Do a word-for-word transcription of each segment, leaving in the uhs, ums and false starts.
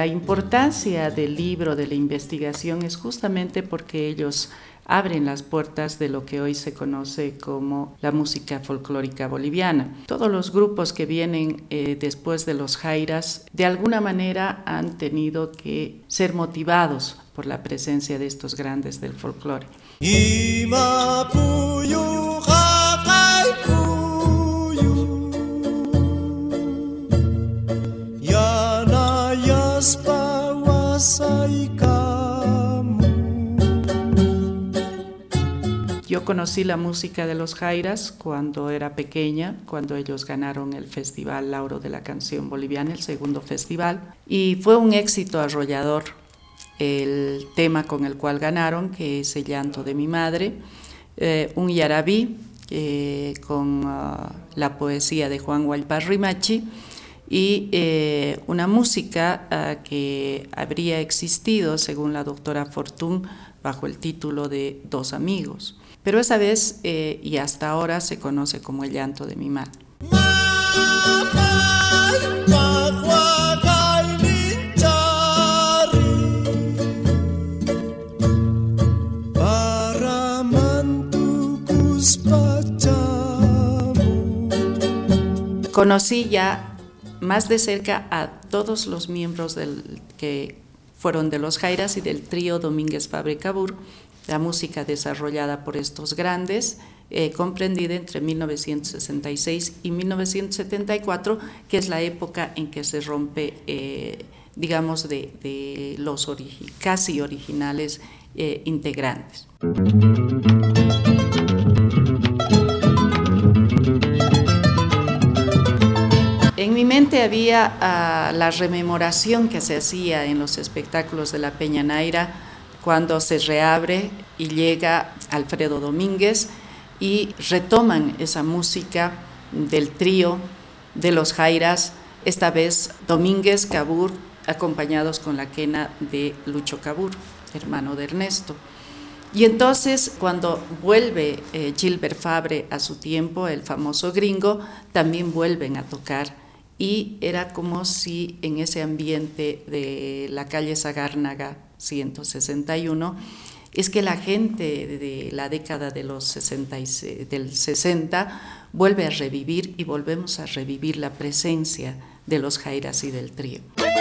La importancia del libro, de la investigación, es justamente porque ellos abren las puertas de lo que hoy se conoce como la música folclórica boliviana. Todos los grupos que vienen eh, después de los jairas, de alguna manera han tenido que ser motivados por la presencia de estos grandes del folclore. Yo conocí la música de los jairas cuando era pequeña, cuando ellos ganaron el Festival Lauro de la Canción Boliviana, el segundo festival, y fue un éxito arrollador el tema con el cual ganaron, que es El llanto de mi madre, eh, un yarabí eh, con uh, la poesía de Juan Huayparrimachi, y eh, una música uh, que habría existido, según la doctora Fortún, bajo el título de Dos amigos. Pero esa vez eh, y hasta ahora se conoce como El llanto de mi madre. Conocí ya más de cerca a todos los miembros del, que fueron de los jairas y del trío Domínguez Fabre Cabur, la música desarrollada por estos grandes, eh, comprendida entre mil novecientos sesenta y seis y mil novecientos setenta y cuatro, que es la época en que se rompe, eh, digamos, de, de los origi- casi originales eh, integrantes. En mi mente había uh, la rememoración que se hacía en los espectáculos de la Peña Naira, cuando se reabre y llega Alfredo Domínguez y retoman esa música del trío de los jairas, esta vez Domínguez, Cabur, acompañados con la quena de Lucho Cabur, hermano de Ernesto. Y entonces, cuando vuelve eh, Gilbert Fabre a su tiempo, el famoso gringo, también vuelven a tocar. Y era como si en ese ambiente de la calle Sagárnaga ciento sesenta y uno, es que la gente de la década de los sesenta y seis, del sesenta vuelve a revivir y volvemos a revivir la presencia de los jairas y del trío.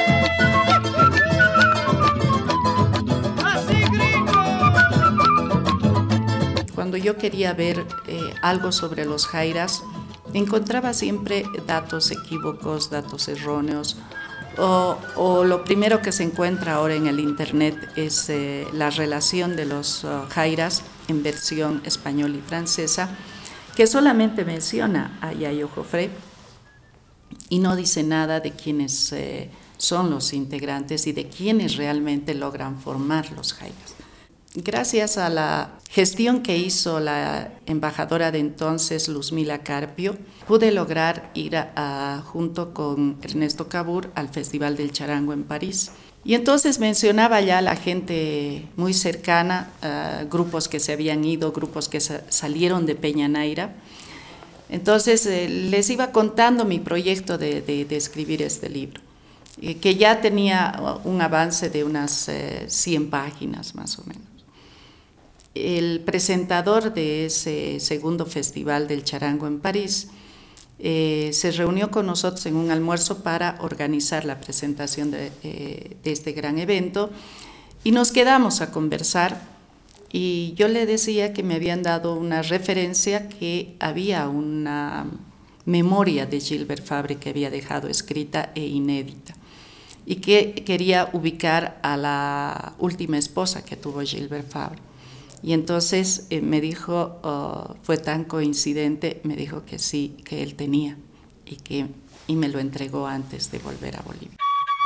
Cuando yo quería ver eh, algo sobre los jairas, encontraba siempre datos equívocos, datos erróneos, o, o lo primero que se encuentra ahora en el internet es eh, la relación de los uh, jairas en versión español y francesa, que solamente menciona a Yayo Jofré y no dice nada de quiénes eh, son los integrantes y de quiénes realmente logran formar los jairas. Gracias a la gestión que hizo la embajadora de entonces, Luzmila Carpio, pude lograr ir a, a, junto con Ernesto Cabur al Festival del Charango en París. Y entonces mencionaba ya la gente muy cercana, uh, grupos que se habían ido, grupos que sa- salieron de Peña Naira. Entonces eh, les iba contando mi proyecto de, de, de escribir este libro, eh, que ya tenía un avance de unas eh, cien páginas más o menos. El presentador de ese segundo festival del Charango en París eh, se reunió con nosotros en un almuerzo para organizar la presentación de, eh, de este gran evento y nos quedamos a conversar y yo le decía que me habían dado una referencia, que había una memoria de Gilbert Fabre que había dejado escrita e inédita y que quería ubicar a la última esposa que tuvo Gilbert Fabre. Y entonces eh, me dijo, uh, fue tan coincidente, me dijo que sí, que él tenía y, que, y me lo entregó antes de volver a Bolivia.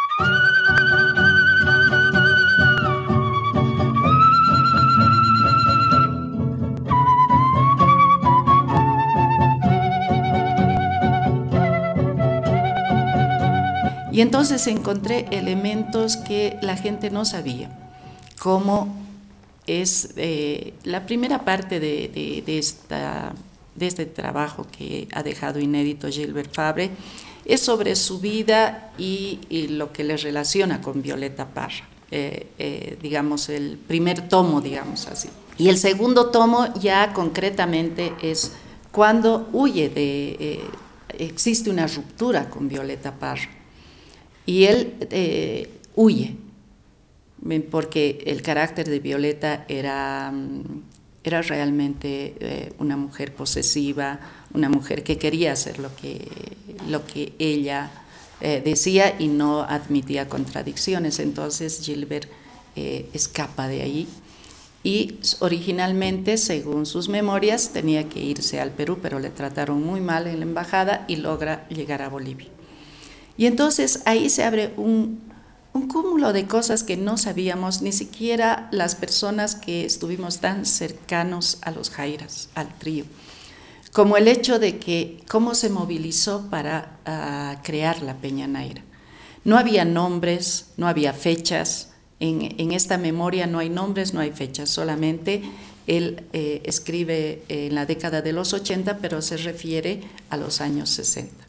Y entonces encontré elementos que la gente no sabía, como es eh, la primera parte de, de, de, esta, de este trabajo que ha dejado inédito Gilbert Fabre, es sobre su vida y, y lo que le relaciona con Violeta Parra, eh, eh, digamos el primer tomo, digamos así. Y el segundo tomo ya concretamente es cuando huye de, eh, existe una ruptura con Violeta Parra y él eh, huye, porque el carácter de Violeta era, era realmente eh, una mujer posesiva, una mujer que quería hacer lo que, lo que ella eh, decía y no admitía contradicciones. Entonces Gilbert eh, escapa de ahí y originalmente, según sus memorias, tenía que irse al Perú, pero le trataron muy mal en la embajada y logra llegar a Bolivia. Y entonces ahí se abre un, un cúmulo de cosas que no sabíamos, ni siquiera las personas que estuvimos tan cercanos a los Jairas, al trío, como el hecho de que cómo se movilizó para uh, crear la Peña Naira. No había nombres, no había fechas, en, en esta memoria no hay nombres, no hay fechas, solamente él eh, escribe en la década de los ochenta, pero se refiere a los años sesenta.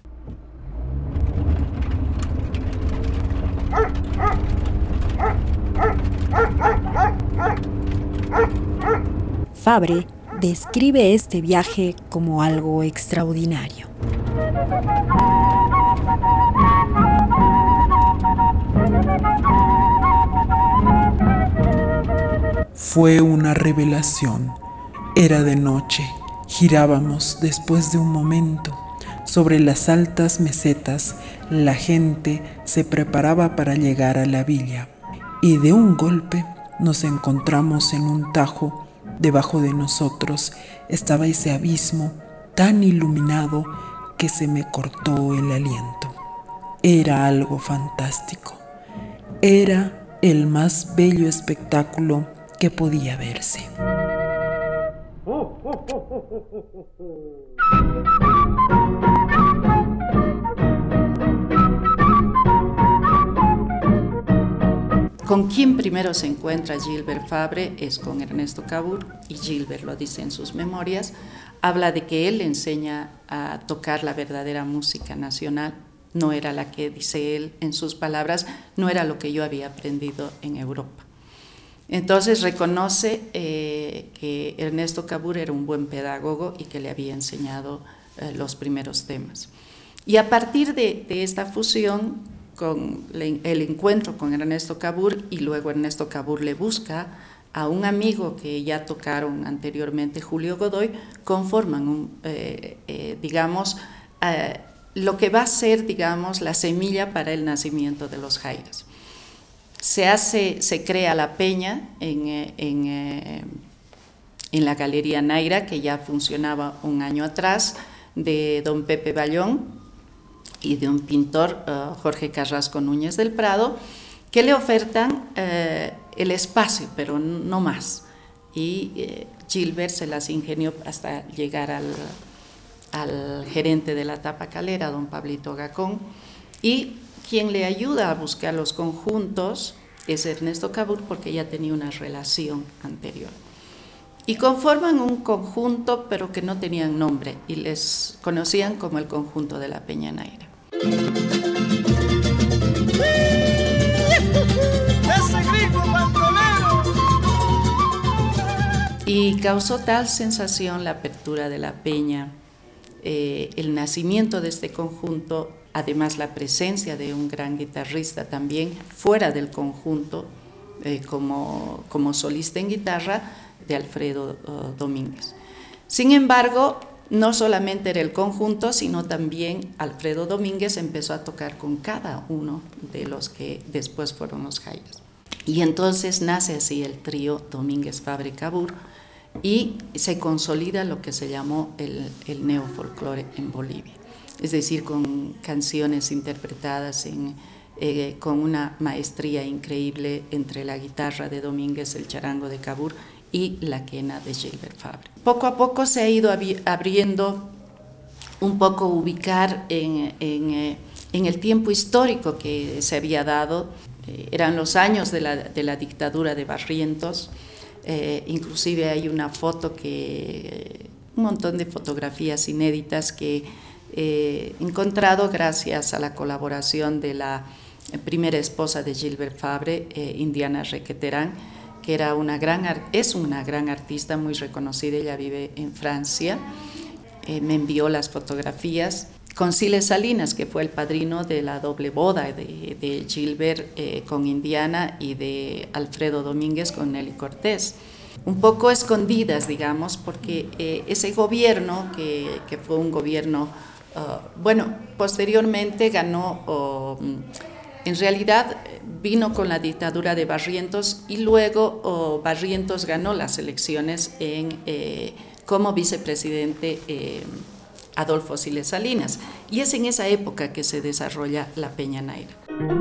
Fabre describe este viaje como algo extraordinario. Fue una revelación. Era de noche. Girábamos después de un momento. Sobre las altas mesetas, la gente se preparaba para llegar a la villa. Y de un golpe nos encontramos en un tajo. Debajo de nosotros estaba ese abismo tan iluminado que se me cortó el aliento. Era algo fantástico. Era el más bello espectáculo que podía verse. Con quien primero se encuentra Gilbert Fabre es con Ernesto Cabur, y Gilbert lo dice en sus memorias, habla de que él le enseña a tocar la verdadera música nacional, no era la que dice él en sus palabras, no era lo que yo había aprendido en Europa. Entonces reconoce eh, que Ernesto Cabur era un buen pedagogo y que le había enseñado eh, los primeros temas. Y a partir de, de esta fusión, con el encuentro con Ernesto Cabur, y luego Ernesto Cabur le busca a un amigo que ya tocaron anteriormente, Julio Godoy, conforman, un, eh, eh, digamos, eh, lo que va a ser, digamos, la semilla para el nacimiento de los Jairas. Se hace, se crea la peña en, en, en la Galería Naira, que ya funcionaba un año atrás, de don Pepe Bayón y de un pintor, uh, Jorge Carrasco Núñez del Prado, que le ofertan uh, el espacio, pero no más. Y uh, Gilbert se las ingenió hasta llegar al, al gerente de la Tabacalera, don Pablito Gacón, y quien le ayuda a buscar los conjuntos es Ernesto Cabur, porque ya tenía una relación anterior. Y conforman un conjunto, pero que no tenían nombre, y les conocían como el conjunto de la Peña Naira. Y causó tal sensación la apertura de la peña, eh, el nacimiento de este conjunto, además la presencia de un gran guitarrista también fuera del conjunto, eh, como, como solista en guitarra, de Alfredo uh, Domínguez. Sin embargo, no solamente era el conjunto, sino también Alfredo Domínguez empezó a tocar con cada uno de los que después fueron los Jairas. Y entonces nace así el trío Domínguez Fabre Cabur, y se consolida lo que se llamó el, el neofolclore en Bolivia, es decir, con canciones interpretadas en, eh, con una maestría increíble entre la guitarra de Domínguez, el charango de Cabur y la quena de Gilbert Fabre. Poco a poco se ha ido abriendo, un poco ubicar en, en, en el tiempo histórico que se había dado. Eh, eran los años de la, de la dictadura de Barrientos. Eh, inclusive hay una foto que, un montón de fotografías inéditas que eh, encontrado gracias a la colaboración de la primera esposa de Gilbert Fabre, eh, Indiana Requeterán, que era una gran, es una gran artista muy reconocida. Ella vive en Francia. Eh, me envió las fotografías con Siles Salinas, que fue el padrino de la doble boda de, de Gilbert eh, con Indiana y de Alfredo Domínguez con Nelly Cortés. Un poco escondidas, digamos, porque eh, ese gobierno, que, que fue un gobierno, uh, bueno, posteriormente ganó, uh, en realidad vino con la dictadura de Barrientos y luego uh, Barrientos ganó las elecciones en, eh, como vicepresidente eh, Adolfo Siles Salinas, y es en esa época que se desarrolla la Peña Naira.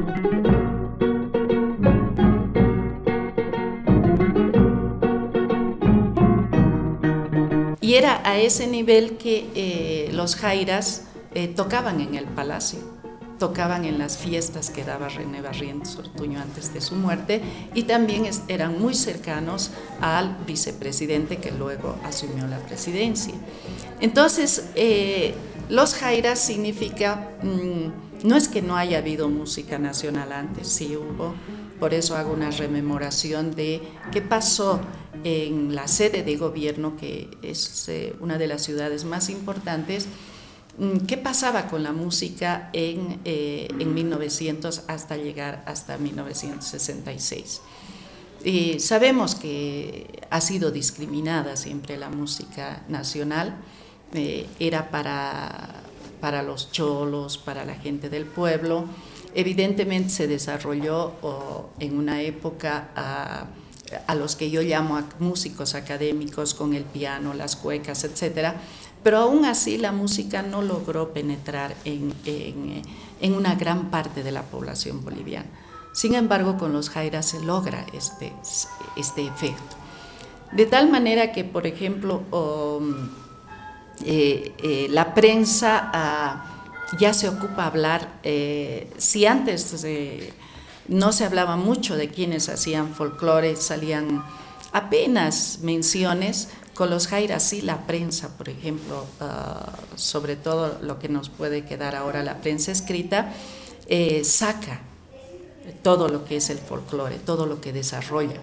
Y era a ese nivel que eh, los jairas eh, tocaban en el palacio, tocaban en las fiestas que daba René Barrientos Ortuño antes de su muerte, y también es, eran muy cercanos al vicepresidente que luego asumió la presidencia. Entonces, eh, los jairas significa, mmm, no es que no haya habido música nacional antes, sí hubo, por eso hago una rememoración de qué pasó en la sede de gobierno, que es eh, una de las ciudades más importantes. ¿Qué pasaba con la música en, eh, en mil novecientos hasta llegar hasta mil novecientos sesenta y seis? Eh, sabemos que ha sido discriminada siempre la música nacional, eh, era para, para los cholos, para la gente del pueblo. Evidentemente se desarrolló oh, en una época a, a los que yo llamo a músicos académicos con el piano, las cuecas, etcétera. Pero aún así la música no logró penetrar en, en, en una gran parte de la población boliviana. Sin embargo, con los jairas se logra este, este efecto. De tal manera que, por ejemplo, um, eh, eh, la prensa uh, ya se ocupa a hablar, eh, si antes eh, no se hablaba mucho de quienes hacían folclore, salían apenas menciones. Con los jairas sí, la prensa, por ejemplo, uh, sobre todo lo que nos puede quedar ahora, la prensa escrita, eh, saca todo lo que es el folclore, todo lo que desarrolla.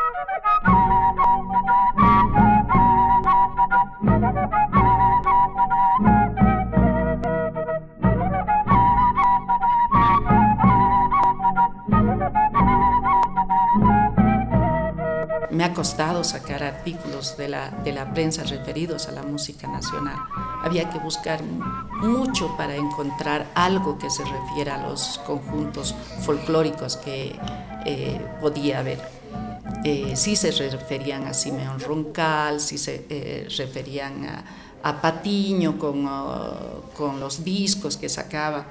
Me ha costado sacar artículos de la, de la prensa referidos a la música nacional. Había que buscar mucho para encontrar algo que se refiera a los conjuntos folclóricos que eh, podía haber. Eh, sí se referían a Simeón Roncal, sí se eh, referían a, a Patiño con, uh, con los discos que sacaba,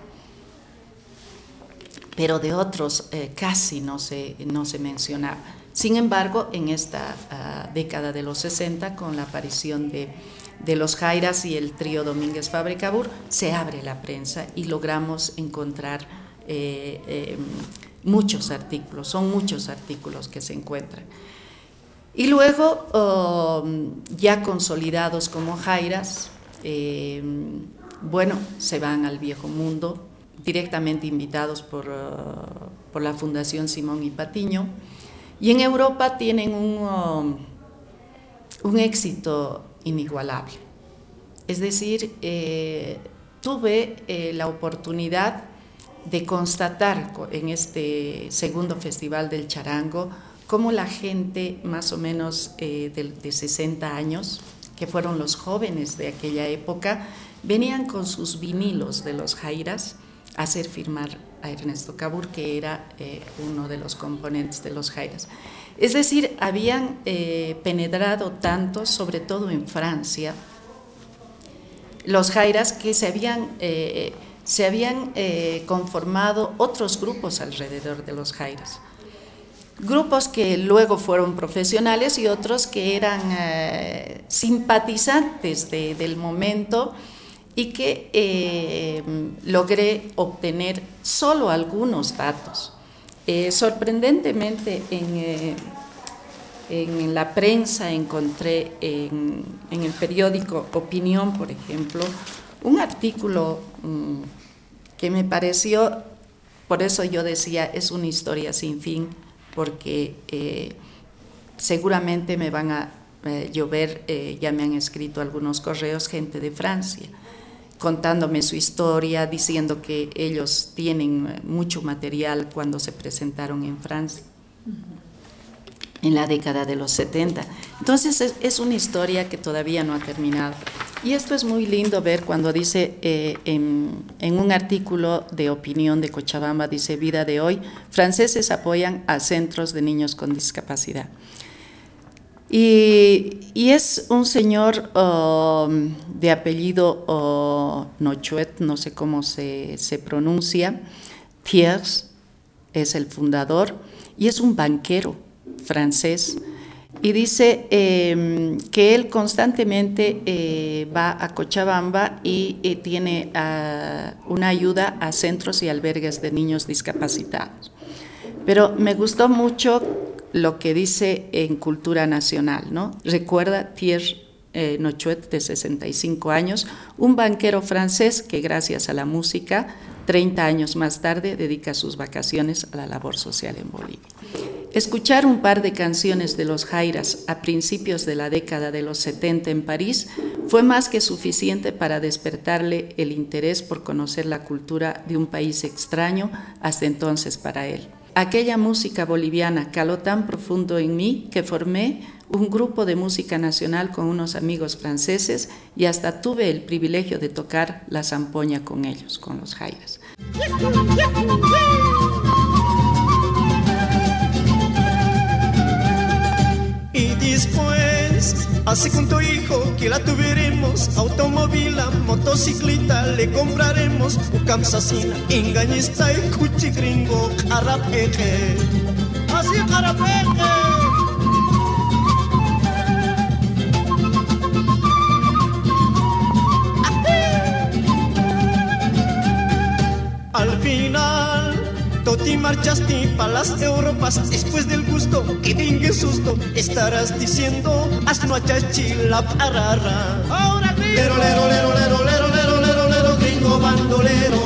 pero de otros eh, casi no se, no se mencionaba. Sin embargo, en esta uh, década de los sesenta, con la aparición de, de los jairas y el trío Domínguez Fabre Cabur, se abre la prensa y logramos encontrar eh, eh, muchos artículos, son muchos artículos que se encuentran. Y luego, uh, ya consolidados como jairas, eh, bueno, se van al viejo mundo, directamente invitados por, uh, por la Fundación Simón y Patiño. Y en Europa tienen un, um, un éxito inigualable. Es decir, eh, tuve eh, la oportunidad de constatar en este segundo Festival del Charango cómo la gente más o menos eh, de, de sesenta años, que fueron los jóvenes de aquella época, venían con sus vinilos de los jairas a hacer firmar a Ernesto Cabur, que era eh, uno de los componentes de los jairas. Es decir, habían eh, penetrado tanto, sobre todo en Francia, los jairas, que se habían, eh, se habían eh, conformado otros grupos alrededor de los jairas. Grupos que luego fueron profesionales y otros que eran eh, simpatizantes de, del momento, y que eh, logré obtener solo algunos datos. Eh, sorprendentemente en, eh, en la prensa encontré en, en el periódico Opinión, por ejemplo, un artículo mmm, que me pareció, por eso yo decía, es una historia sin fin, porque eh, seguramente me van a eh, llover, eh, ya me han escrito algunos correos, gente de Francia, contándome su historia, diciendo que ellos tienen mucho material cuando se presentaron en Francia, uh-huh. en la década de los setenta. Entonces es, es una historia que todavía no ha terminado. Y esto es muy lindo ver cuando dice eh, en, en un artículo de opinión de Cochabamba, dice Vida de Hoy, franceses apoyan a centros de niños con discapacidad. Y, y es un señor uh, de apellido uh, Nochuet, no sé cómo se, se pronuncia, Thiers es el fundador, y es un banquero francés. Y dice eh, que él constantemente eh, va a Cochabamba y, y tiene uh, una ayuda a centros y albergues de niños discapacitados. Pero me gustó mucho lo que dice en Cultura Nacional, ¿no? Recuerda Thiers eh, Nochuet, de sesenta y cinco años, un banquero francés que gracias a la música, treinta años más tarde, dedica sus vacaciones a la labor social en Bolivia. Escuchar un par de canciones de los Jairas a principios de la década de los setenta en París fue más que suficiente para despertarle el interés por conocer la cultura de un país extraño hasta entonces para él. Aquella música boliviana caló tan profundo en mí que formé un grupo de música nacional con unos amigos franceses y hasta tuve el privilegio de tocar la zampoña con ellos, con los Jairas. Y después, así con tu hijo que la tuviéramos, automóvil, motocicleta le compraremos, ucamsasina, engañista y cuchi gringo, carapeje. Así carapeje. Al final Toti marchaste pa' las Europas después del gusto y dingue susto estarás diciendo haz no achachi la parara. Ahora lero lero lero lero lero lero lero lero gringo bandolero.